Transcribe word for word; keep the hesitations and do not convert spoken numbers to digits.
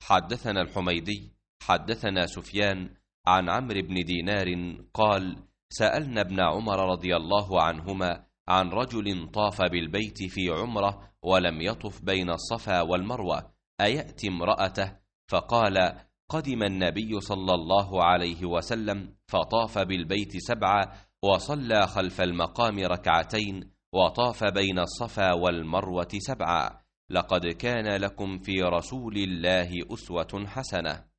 حدثنا الحميدي حدثنا سفيان عن عمرو بن دينار قال: سألنا ابن عمر رضي الله عنهما عن رجل طاف بالبيت في عمره ولم يطف بين الصفا والمروة أيأتي امرأته؟ فقال: قدم النبي صلى الله عليه وسلم فطاف بالبيت سبعة وصلى خلف المقام ركعتين وطاف بين الصفا والمروة سبعة. لقد كان لكم في رسول الله أسوة حسنة.